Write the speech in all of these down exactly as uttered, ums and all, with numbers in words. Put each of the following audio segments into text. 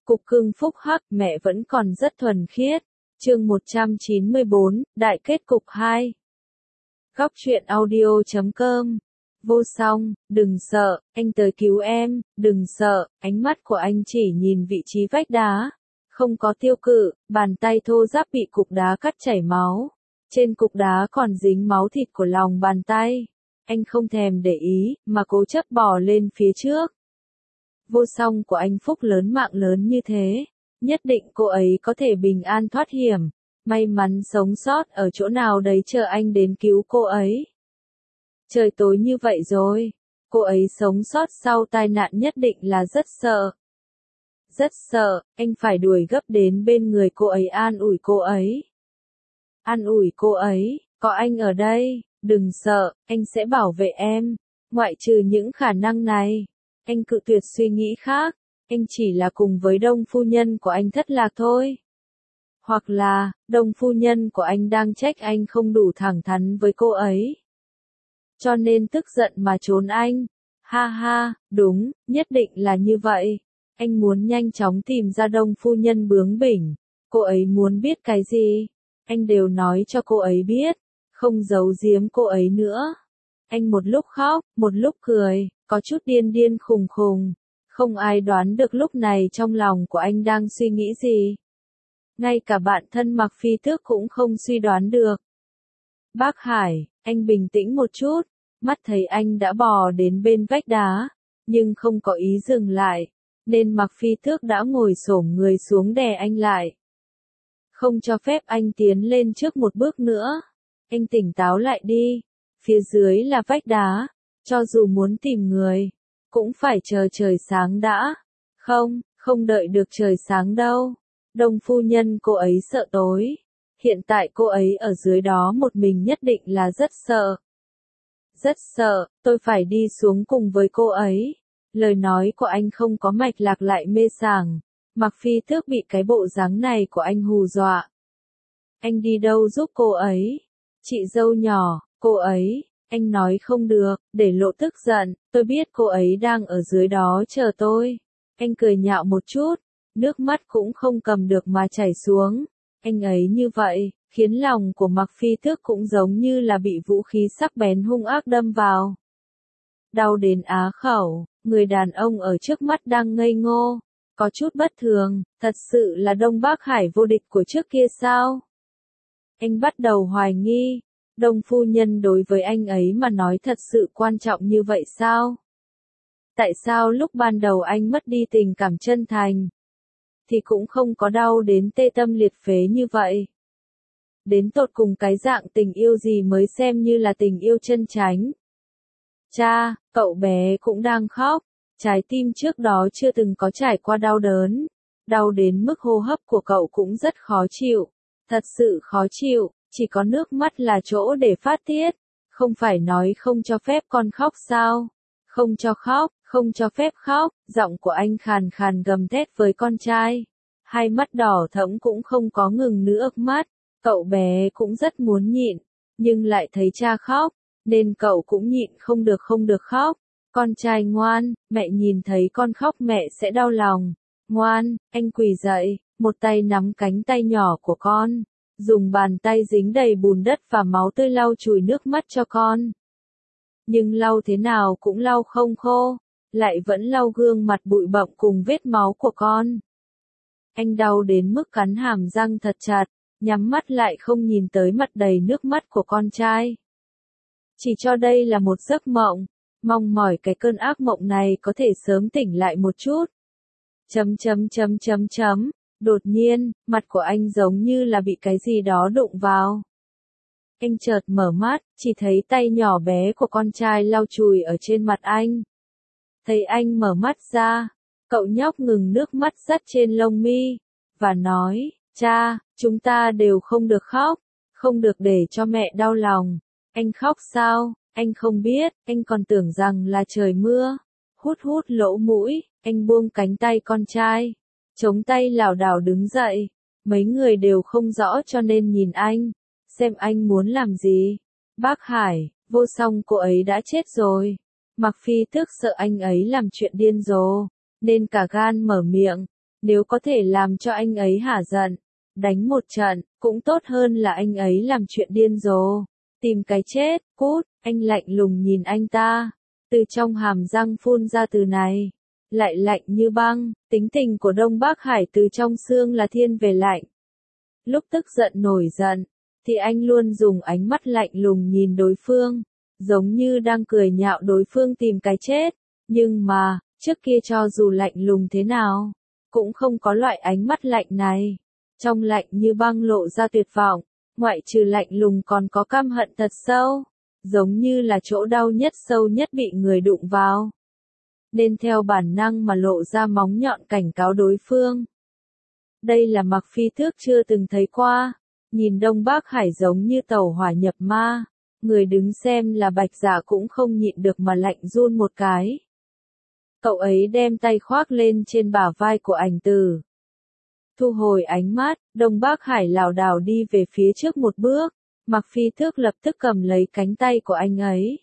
Cục cưng phúc hắc, mẹ vẫn còn rất thuần khiết. Chương một trăm chín mươi bốn, Đại kết cục hai. Góc truyện audio chấm com. Vô song, đừng sợ, anh tới cứu em, đừng sợ, ánh mắt của anh chỉ nhìn vị trí vách đá. Không có tiêu cự, bàn tay thô ráp bị cục đá cắt chảy máu. Trên cục đá còn dính máu thịt của lòng bàn tay. Anh không thèm để ý, mà cố chấp bò lên phía trước. Vô song của anh phúc lớn mạng lớn như thế, nhất định cô ấy có thể bình an thoát hiểm, may mắn sống sót ở chỗ nào đấy chờ anh đến cứu cô ấy. Trời tối như vậy rồi, cô ấy sống sót sau tai nạn nhất định là rất sợ. Rất sợ, anh phải đuổi gấp đến bên người cô ấy an ủi cô ấy. An ủi cô ấy, có anh ở đây, đừng sợ, anh sẽ bảo vệ em, ngoại trừ những khả năng này. Anh cự tuyệt suy nghĩ khác, anh chỉ là cùng với đông phu nhân của anh thất lạc thôi. Hoặc là, đông phu nhân của anh đang trách anh không đủ thẳng thắn với cô ấy. Cho nên tức giận mà trốn anh. Ha ha, đúng, nhất định là như vậy. Anh muốn nhanh chóng tìm ra đông phu nhân bướng bỉnh. Cô ấy muốn biết cái gì? Anh đều nói cho cô ấy biết, không giấu giếm cô ấy nữa. Anh một lúc khóc, một lúc cười, có chút điên điên khùng khùng. Không ai đoán được lúc này trong lòng của anh đang suy nghĩ gì. Ngay cả bạn thân Mạc Phi Tước cũng không suy đoán được. Bác Hải, anh bình tĩnh một chút, mắt thấy anh đã bò đến bên vách đá, nhưng không có ý dừng lại, nên Mạc Phi Tước đã ngồi xổm người xuống đè anh lại. Không cho phép anh tiến lên trước một bước nữa. Anh tỉnh táo lại đi, phía dưới là vách đá, cho dù muốn tìm người, cũng phải chờ trời sáng đã. Không, không đợi được trời sáng đâu. Đông phu nhân cô ấy sợ tối. Hiện tại cô ấy ở dưới đó một mình nhất định là rất sợ. Rất sợ, tôi phải đi xuống cùng với cô ấy. Lời nói của anh không có mạch lạc lại mê sảng. Mạc Phi Tước bị cái bộ dáng này của anh hù dọa. Anh đi đâu giúp cô ấy? Chị dâu nhỏ, cô ấy. Anh nói không được, để lộ tức giận, tôi biết cô ấy đang ở dưới đó chờ tôi. Anh cười nhạo một chút, nước mắt cũng không cầm được mà chảy xuống. Anh ấy như vậy, khiến lòng của Mạc Phi Tước cũng giống như là bị vũ khí sắc bén hung ác đâm vào. Đau đến á khẩu, người đàn ông ở trước mắt đang ngây ngô, có chút bất thường, thật sự là Đông Bắc Hải vô địch của trước kia sao? Anh bắt đầu hoài nghi. Đông phu nhân đối với anh ấy mà nói thật sự quan trọng như vậy sao? Tại sao lúc ban đầu anh mất đi tình cảm chân thành, thì cũng không có đau đến tê tâm liệt phế như vậy? Đến tột cùng cái dạng tình yêu gì mới xem như là tình yêu chân chánh? Cha, cậu bé cũng đang khóc, trái tim trước đó chưa từng có trải qua đau đớn, đau đến mức hô hấp của cậu cũng rất khó chịu, thật sự khó chịu. Chỉ có nước mắt là chỗ để phát tiết, không phải nói không cho phép con khóc sao? Không cho khóc, không cho phép khóc, giọng của anh khàn khàn gầm thét với con trai. Hai mắt đỏ thẫm cũng không có ngừng nữa mắt, cậu bé cũng rất muốn nhịn, nhưng lại thấy cha khóc, nên cậu cũng nhịn không được không được khóc. Con trai ngoan, mẹ nhìn thấy con khóc mẹ sẽ đau lòng. Ngoan, anh quỳ dậy, một tay nắm cánh tay nhỏ của con. Dùng bàn tay dính đầy bùn đất và máu tươi lau chùi nước mắt cho con. Nhưng lau thế nào cũng lau không khô, lại vẫn lau gương mặt bụi bặm cùng vết máu của con. Anh đau đến mức cắn hàm răng thật chặt, nhắm mắt lại không nhìn tới mặt đầy nước mắt của con trai. Chỉ cho đây là một giấc mộng, mong mỏi cái cơn ác mộng này có thể sớm tỉnh lại một chút. Chấm chấm chấm chấm chấm. Đột nhiên, mặt của anh giống như là bị cái gì đó đụng vào. Anh chợt mở mắt, chỉ thấy tay nhỏ bé của con trai lau chùi ở trên mặt anh. Thấy anh mở mắt ra, cậu nhóc ngừng nước mắt dắt trên lông mi, và nói, cha, chúng ta đều không được khóc, không được để cho mẹ đau lòng. Anh khóc sao? Anh không biết, anh còn tưởng rằng là trời mưa. Hút hút lỗ mũi, anh buông cánh tay con trai. Chống tay lảo đảo đứng dậy, mấy người đều không rõ cho nên nhìn anh, xem anh muốn làm gì. Bác Hải, vô song cô ấy đã chết rồi. Mạc Phi Tước sợ anh ấy làm chuyện điên rồ, nên cả gan mở miệng. Nếu có thể làm cho anh ấy hả giận, đánh một trận, cũng tốt hơn là anh ấy làm chuyện điên rồ. Tìm cái chết, cút, anh lạnh lùng nhìn anh ta. Từ trong hàm răng phun ra từ này. Lại lạnh như băng, tính tình của Đông Bắc Hải từ trong xương là thiên về lạnh. Lúc tức giận nổi giận, thì anh luôn dùng ánh mắt lạnh lùng nhìn đối phương, giống như đang cười nhạo đối phương tìm cái chết. Nhưng mà, trước kia cho dù lạnh lùng thế nào, cũng không có loại ánh mắt lạnh này. Trong lạnh như băng lộ ra tuyệt vọng, ngoại trừ lạnh lùng còn có căm hận thật sâu, giống như là chỗ đau nhất sâu nhất bị người đụng vào. Nên theo bản năng mà lộ ra móng nhọn cảnh cáo đối phương. Đây là Mạc Phi Thước chưa từng thấy qua, nhìn Đông Bắc Hải giống như tàu hỏa nhập ma, người đứng xem là Bạch Dạ cũng không nhịn được mà lạnh run một cái. Cậu ấy đem tay khoác lên trên bả vai của Ảnh Tử. Thu hồi ánh mắt, Đông Bắc Hải lảo đảo đi về phía trước một bước, Mạc Phi Thước lập tức cầm lấy cánh tay của anh ấy.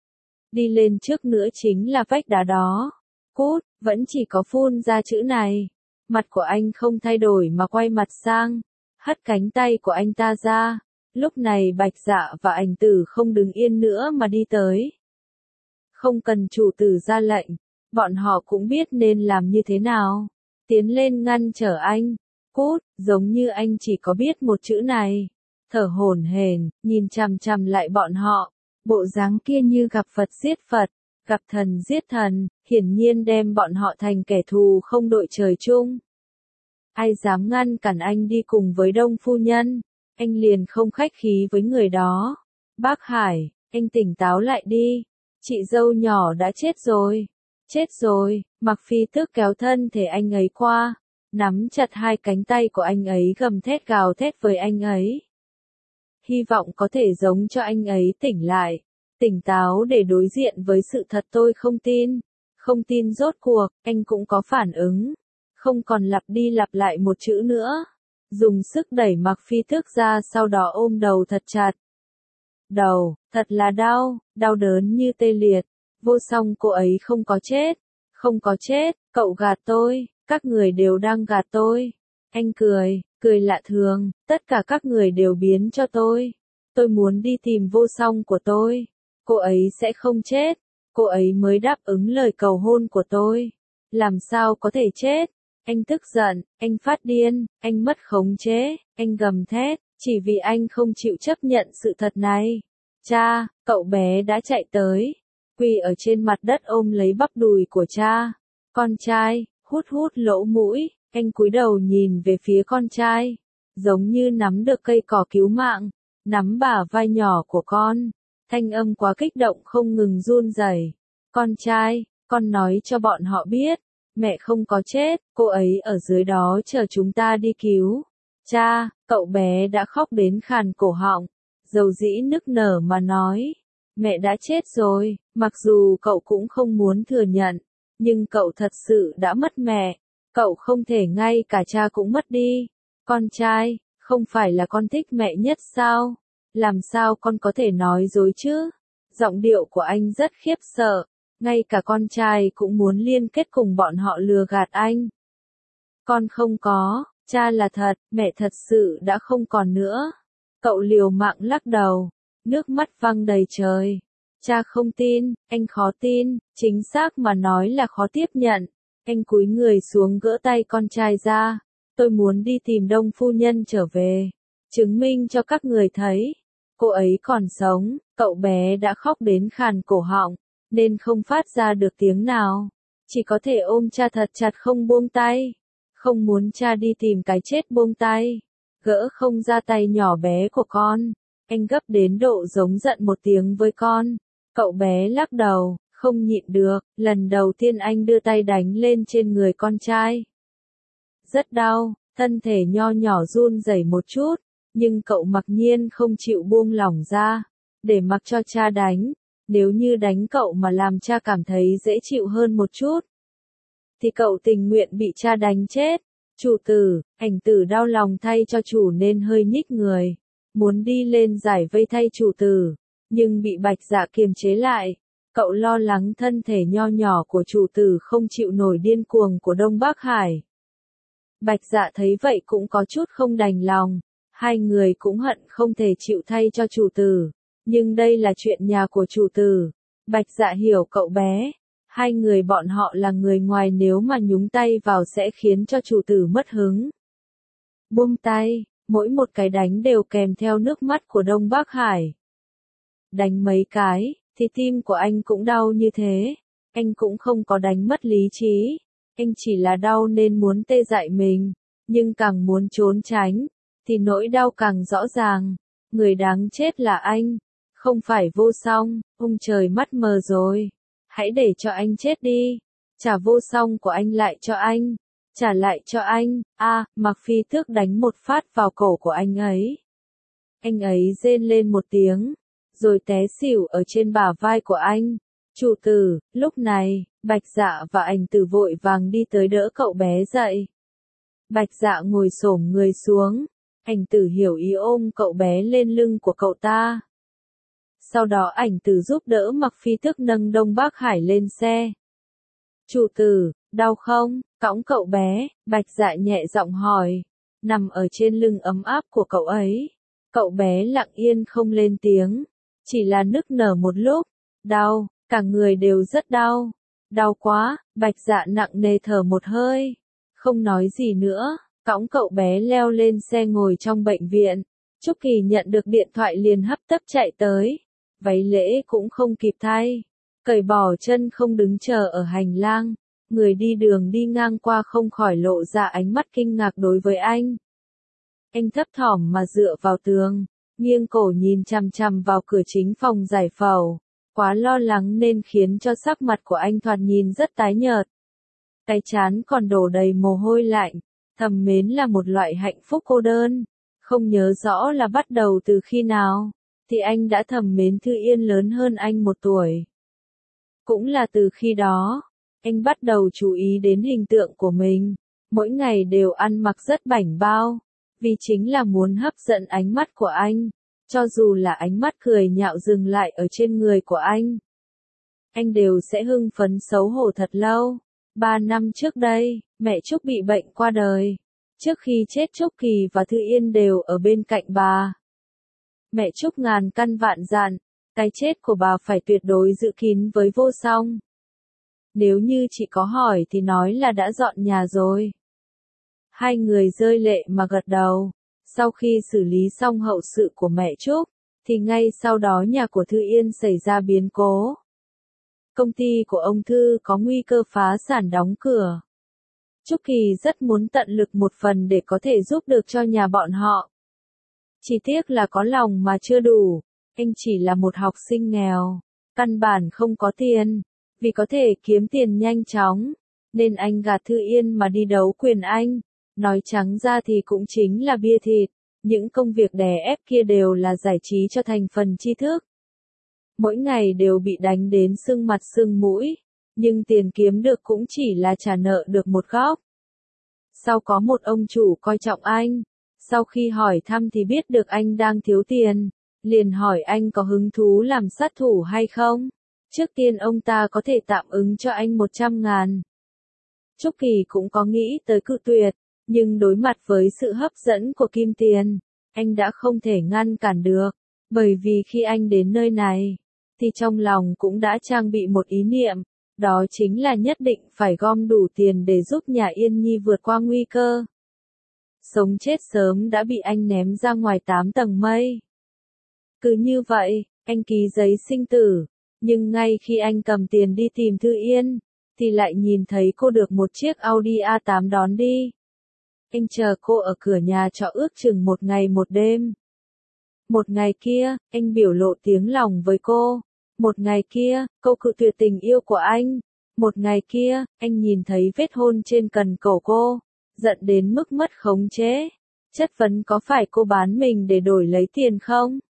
Đi lên trước nữa chính là vách đá đó. Cút, vẫn chỉ có phun ra chữ này. Mặt của anh không thay đổi mà quay mặt sang, hất cánh tay của anh ta ra. Lúc này Bạch Dạ và Ảnh Tử không đứng yên nữa mà đi tới. Không cần chủ tử ra lệnh, bọn họ cũng biết nên làm như thế nào. Tiến lên ngăn trở anh. Cút, giống như anh chỉ có biết một chữ này. Thở hổn hển, nhìn chằm chằm lại bọn họ. Bộ dáng kia như gặp Phật giết Phật, gặp thần giết thần, hiển nhiên đem bọn họ thành kẻ thù không đội trời chung. Ai dám ngăn cản anh đi cùng với Đông phu nhân, anh liền không khách khí với người đó. Bác Hải, anh tỉnh táo lại đi, chị dâu nhỏ đã chết rồi, chết rồi. Mạc Phi Tước kéo thân thể anh ấy qua, nắm chặt hai cánh tay của anh ấy gầm thét gào thét với anh ấy. Hy vọng có thể giống cho anh ấy tỉnh lại, tỉnh táo để đối diện với sự thật. Tôi không tin, không tin rốt cuộc, anh cũng có phản ứng, không còn lặp đi lặp lại một chữ nữa. Dùng sức đẩy Mạc Phi Tước ra, sau đó ôm đầu thật chặt. Đầu, thật là đau, đau đớn như tê liệt. Vô Song cô ấy không có chết, không có chết, cậu gạt tôi, các người đều đang gạt tôi. Anh cười, cười lạ thường, tất cả các người đều biến cho tôi. Tôi muốn đi tìm Vô Song của tôi. Cô ấy sẽ không chết, cô ấy mới đáp ứng lời cầu hôn của tôi. Làm sao có thể chết? Anh tức giận, anh phát điên, anh mất khống chế, anh gầm thét, chỉ vì anh không chịu chấp nhận sự thật này. Cha, cậu bé đã chạy tới, quỳ ở trên mặt đất ôm lấy bắp đùi của cha. Con trai, hút hút lỗ mũi, anh cúi đầu nhìn về phía con trai, giống như nắm được cây cỏ cứu mạng, nắm bả vai nhỏ của con. Thanh âm quá kích động không ngừng run rẩy. Con trai, con nói cho bọn họ biết, mẹ không có chết, cô ấy ở dưới đó chờ chúng ta đi cứu. Cha, cậu bé đã khóc đến khàn cổ họng, dầu dĩ nức nở mà nói, mẹ đã chết rồi. Mặc dù cậu cũng không muốn thừa nhận, nhưng cậu thật sự đã mất mẹ, cậu không thể ngay cả cha cũng mất đi. Con trai, không phải là con thích mẹ nhất sao? Làm sao con có thể nói dối chứ? Giọng điệu của anh rất khiếp sợ, ngay cả con trai cũng muốn liên kết cùng bọn họ lừa gạt anh. Con không có, cha là thật, mẹ thật sự đã không còn nữa. Cậu liều mạng lắc đầu, nước mắt văng đầy trời. Cha không tin, anh khó tin, chính xác mà nói là khó tiếp nhận. Anh cúi người xuống gỡ tay con trai ra. Tôi muốn đi tìm Đông phu nhân trở về, chứng minh cho các người thấy, cô ấy còn sống. Cậu bé đã khóc đến khàn cổ họng, nên không phát ra được tiếng nào, chỉ có thể ôm cha thật chặt không buông tay. Không muốn cha đi tìm cái chết buông tay, gỡ không ra tay nhỏ bé của con. Anh gấp đến độ giống giận một tiếng với con. Cậu bé lắc đầu, không nhịn được, lần đầu tiên anh đưa tay đánh lên trên người con trai. Rất đau, thân thể nho nhỏ run rẩy một chút, nhưng cậu mặc nhiên không chịu buông lỏng ra, để mặc cho cha đánh. Nếu như đánh cậu mà làm cha cảm thấy dễ chịu hơn một chút, thì cậu tình nguyện bị cha đánh chết. Chủ tử, Ảnh Tử đau lòng thay cho chủ nên hơi nhích người, muốn đi lên giải vây thay chủ tử, nhưng bị Bạch Dạ kiềm chế lại. Cậu lo lắng thân thể nho nhỏ của chủ tử không chịu nổi điên cuồng của Đông Bắc Hải. Bạch Dạ thấy vậy cũng có chút không đành lòng, hai người cũng hận không thể chịu thay cho chủ tử, nhưng đây là chuyện nhà của chủ tử. Bạch Dạ hiểu cậu bé, hai người bọn họ là người ngoài, nếu mà nhúng tay vào sẽ khiến cho chủ tử mất hứng. Buông tay, mỗi một cái đánh đều kèm theo nước mắt của Đông Bắc Hải. Đánh mấy cái, thì tim của anh cũng đau như thế, anh cũng không có đánh mất lý trí, anh chỉ là đau nên muốn tê dại mình, nhưng càng muốn trốn tránh, thì nỗi đau càng rõ ràng, người đáng chết là anh, không phải Vô Song. Ông trời, mắt mờ rồi, hãy để cho anh chết đi, trả Vô Song của anh lại cho anh, trả lại cho anh. A, à, Mạc Phi Tước đánh một phát vào cổ của anh ấy. Anh ấy rên lên một tiếng, rồi té xỉu ở trên bả vai của anh. Chủ tử, lúc này, Bạch Dạ và Ảnh Tử vội vàng đi tới đỡ cậu bé dậy. Bạch Dạ ngồi xổm người xuống, Ảnh Tử hiểu ý ôm cậu bé lên lưng của cậu ta. Sau đó Ảnh Tử giúp đỡ Mạc Phi Tước nâng Đông Bắc Hải lên xe. Chủ tử, đau không? Cõng cậu bé, Bạch Dạ nhẹ giọng hỏi, nằm ở trên lưng ấm áp của cậu ấy. Cậu bé lặng yên không lên tiếng, chỉ là nức nở một lúc. Đau, cả người đều rất đau. Đau quá, Bạch Dạ nặng nề thở một hơi, không nói gì nữa, cõng cậu bé leo lên xe ngồi trong bệnh viện. Trúc Kỳ nhận được điện thoại liền hấp tấp chạy tới, váy lễ cũng không kịp thay, cởi bỏ chân không đứng chờ ở hành lang, người đi đường đi ngang qua không khỏi lộ ra ánh mắt kinh ngạc đối với anh. Anh thấp thỏm mà dựa vào tường, nghiêng cổ nhìn chằm chằm vào cửa chính phòng giải phẫu, quá lo lắng nên khiến cho sắc mặt của anh thoạt nhìn rất tái nhợt. Cái trán còn đổ đầy mồ hôi lạnh, thầm mến là một loại hạnh phúc cô đơn, không nhớ rõ là bắt đầu từ khi nào, thì anh đã thầm mến Thư Yên lớn hơn anh một tuổi. Cũng là từ khi đó, anh bắt đầu chú ý đến hình tượng của mình, mỗi ngày đều ăn mặc rất bảnh bao, vì chính là muốn hấp dẫn ánh mắt của anh, cho dù là ánh mắt cười nhạo dừng lại ở trên người của anh. Anh đều sẽ hưng phấn xấu hổ thật lâu. Ba năm trước đây, mẹ Trúc bị bệnh qua đời. Trước khi chết Trúc Kỳ và Thư Yên đều ở bên cạnh bà. Mẹ Trúc ngàn căn vạn dặn, cái chết của bà phải tuyệt đối giữ kín với Vô Song. Nếu như chị có hỏi thì nói là đã dọn nhà rồi. Hai người rơi lệ mà gật đầu. Sau khi xử lý xong hậu sự của mẹ Trúc, thì ngay sau đó nhà của Thư Yên xảy ra biến cố. Công ty của ông Thư có nguy cơ phá sản đóng cửa. Trúc Kỳ rất muốn tận lực một phần để có thể giúp được cho nhà bọn họ. Chỉ tiếc là có lòng mà chưa đủ, anh chỉ là một học sinh nghèo, căn bản không có tiền, vì có thể kiếm tiền nhanh chóng, nên anh gạt Thư Yên mà đi đấu quyền Anh. Nói trắng ra thì cũng chính là bia thịt, những công việc đè ép kia đều là giải trí cho thành phần tri thức. Mỗi ngày đều bị đánh đến sưng mặt sưng mũi, nhưng tiền kiếm được cũng chỉ là trả nợ được một góc. Sau có một ông chủ coi trọng anh, sau khi hỏi thăm thì biết được anh đang thiếu tiền, liền hỏi anh có hứng thú làm sát thủ hay không. Trước tiên ông ta có thể tạm ứng cho anh một trăm ngàn. Trúc Kỳ cũng có nghĩ tới cự tuyệt, nhưng đối mặt với sự hấp dẫn của kim tiền, anh đã không thể ngăn cản được, bởi vì khi anh đến nơi này, thì trong lòng cũng đã trang bị một ý niệm, đó chính là nhất định phải gom đủ tiền để giúp nhà Yên Nhi vượt qua nguy cơ. Sống chết sớm đã bị anh ném ra ngoài tám tầng mây. Cứ như vậy, anh ký giấy sinh tử, nhưng ngay khi anh cầm tiền đi tìm Thư Yên, thì lại nhìn thấy cô được một chiếc Audi a tám đón đi. Anh chờ cô ở cửa nhà trọ ước chừng một ngày một đêm. Một ngày kia, anh biểu lộ tiếng lòng với cô. Một ngày kia, cô cự tuyệt tình yêu của anh. Một ngày kia, anh nhìn thấy vết hôn trên cần cổ cô, giận đến mức mất khống chế. Chất vấn có phải cô bán mình để đổi lấy tiền không?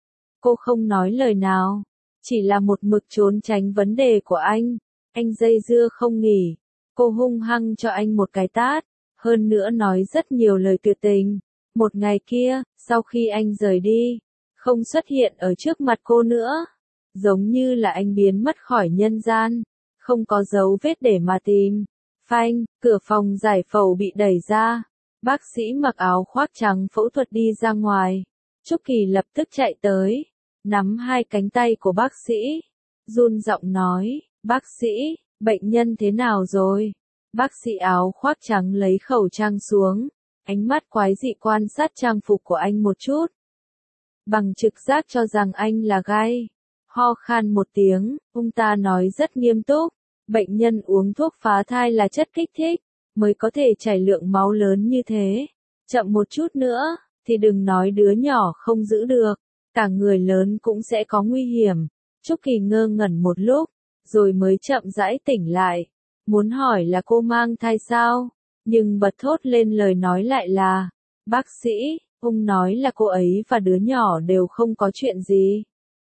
Cô không nói lời nào, chỉ là một mực trốn tránh vấn đề của anh. Anh dây dưa không nghỉ, cô hung hăng cho anh một cái tát, hơn nữa nói rất nhiều lời tuyệt tình. Một ngày kia, sau khi anh rời đi, không xuất hiện ở trước mặt cô nữa, giống như là anh biến mất khỏi nhân gian, không có dấu vết để mà tìm. Phanh, cửa phòng giải phẫu bị đẩy ra. Bác sĩ mặc áo khoác trắng phẫu thuật đi ra ngoài. Trúc Kỳ lập tức chạy tới, nắm hai cánh tay của bác sĩ, run giọng nói, bác sĩ, bệnh nhân thế nào rồi? Bác sĩ áo khoác trắng lấy khẩu trang xuống, ánh mắt quái dị quan sát trang phục của anh một chút. Bằng trực giác cho rằng anh là gay. Ho khan một tiếng, ông ta nói rất nghiêm túc, bệnh nhân uống thuốc phá thai là chất kích thích, mới có thể chảy lượng máu lớn như thế. Chậm một chút nữa, thì đừng nói đứa nhỏ không giữ được, cả người lớn cũng sẽ có nguy hiểm. Trúc Kỳ ngơ ngẩn một lúc, rồi mới chậm rãi tỉnh lại. Muốn hỏi là cô mang thai sao? Nhưng bật thốt lên lời nói lại là, bác sĩ, ông nói là cô ấy và đứa nhỏ đều không có chuyện gì.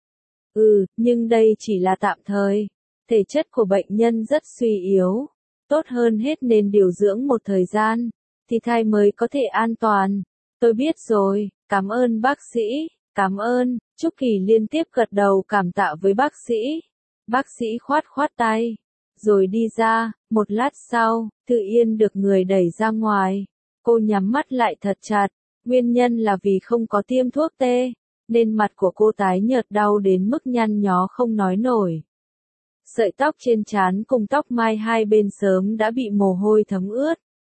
Ừ, nhưng đây chỉ là tạm thời. Thể chất của bệnh nhân rất suy yếu. Tốt hơn hết nên điều dưỡng một thời gian, thì thai mới có thể an toàn. Tôi biết rồi, cảm ơn bác sĩ, cảm ơn. Trúc Kỳ liên tiếp gật đầu cảm tạ với bác sĩ. Bác sĩ khoát khoát tay, rồi đi ra. Một lát sau, Thư Yên được người đẩy ra ngoài. Cô nhắm mắt lại thật chặt. Nguyên nhân là vì không có tiêm thuốc tê, nên mặt của cô tái nhợt đau đến mức nhăn nhó không nói nổi. Sợi tóc trên trán cùng tóc mai hai bên sớm đã bị mồ hôi thấm ướt.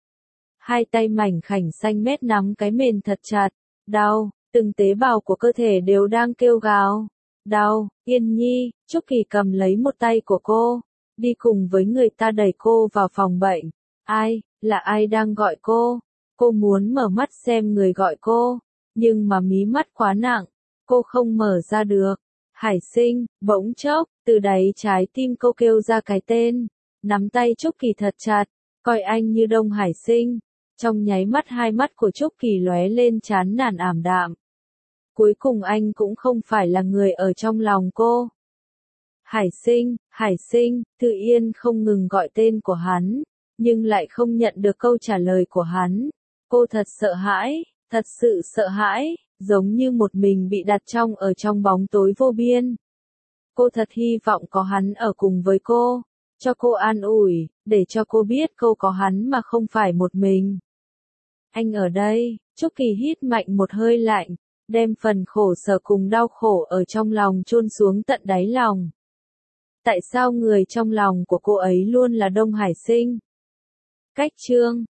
Hai tay mảnh khảnh xanh mét nắm cái mền thật chặt. Đau, từng tế bào của cơ thể đều đang kêu gào. Đau, Yên Nhi. Trúc Kỳ cầm lấy một tay của cô, đi cùng với người ta đẩy cô vào phòng bệnh. Ai, là ai đang gọi cô? Cô muốn mở mắt xem người gọi cô, nhưng mà mí mắt quá nặng, cô không mở ra được. Hải Sinh. Bỗng chốc, từ đáy trái tim cô kêu ra cái tên, nắm tay Trúc Kỳ thật chặt, coi anh như Đông Hải Sinh. Trong nháy mắt hai mắt của Trúc Kỳ lóe lên chán nản ảm đạm. Cuối cùng anh cũng không phải là người ở trong lòng cô. Hải Sinh, Hải Sinh. Thư Yên không ngừng gọi tên của hắn, nhưng lại không nhận được câu trả lời của hắn. Cô thật sợ hãi, thật sự sợ hãi, giống như một mình bị đặt trong ở trong bóng tối vô biên. Cô thật hy vọng có hắn ở cùng với cô, cho cô an ủi, để cho cô biết cô có hắn mà không phải một mình. Anh ở đây. Trúc Kỳ hít mạnh một hơi lạnh, đem phần khổ sở cùng đau khổ ở trong lòng chôn xuống tận đáy lòng. Tại sao người trong lòng của cô ấy luôn là Đông Hải Sinh? Cách chương